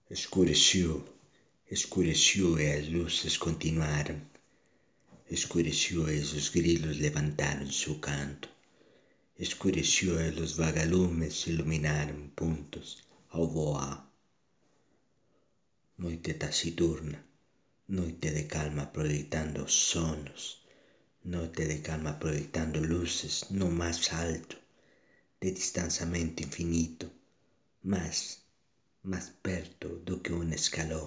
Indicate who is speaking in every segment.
Speaker 1: Escureció, escureció y las luces continuaron. Escureció y los grilos levantaron su canto. Escureció y los vagalumes iluminaron puntos ao voar. Noite taciturna, noite de calma proyectando sonos, noite de calma proyectando luces no más alto, de distanciamento infinito, más perto do que un escalón.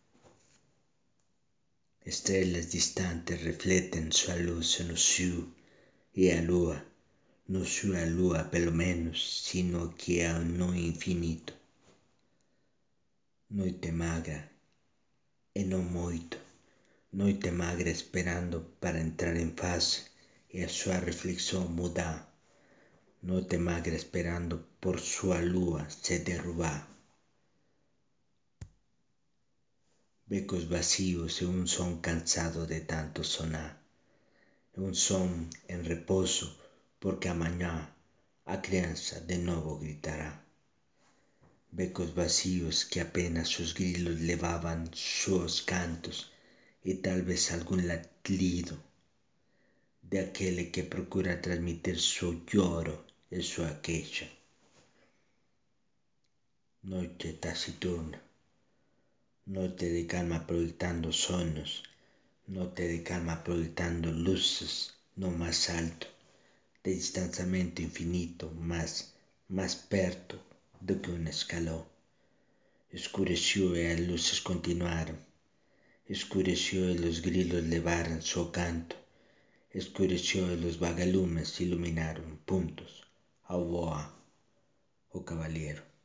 Speaker 1: Estrelas distantes refletem sua luz no céu e a lua, no céu a lua pelo menos, sino que é no infinito. Noite magra e não moito, noite magra esperando para entrar em fase e a sua reflexão mudar. Noite magra esperando por sua lua se derrubar. Becos vazios e um som cansado de tanto sonar. É um som em repouso porque amanhã a criança de novo gritará. Becos vazios que apenas os grilos levavam seus cantos e talvez algum latido de aquele que procura transmitir seu choro e sua queixa. Noite taciturna, noite de calma proyectando sonhos, noite de calma proyectando luzes no mais alto, de distanciamento infinito, mais perto do que um escalão. Escureció e as luzes continuaram. Escureció e os grilos levaram seu canto. Escureció e os vagalumes iluminaram puntos ao voar. O cavalheiro.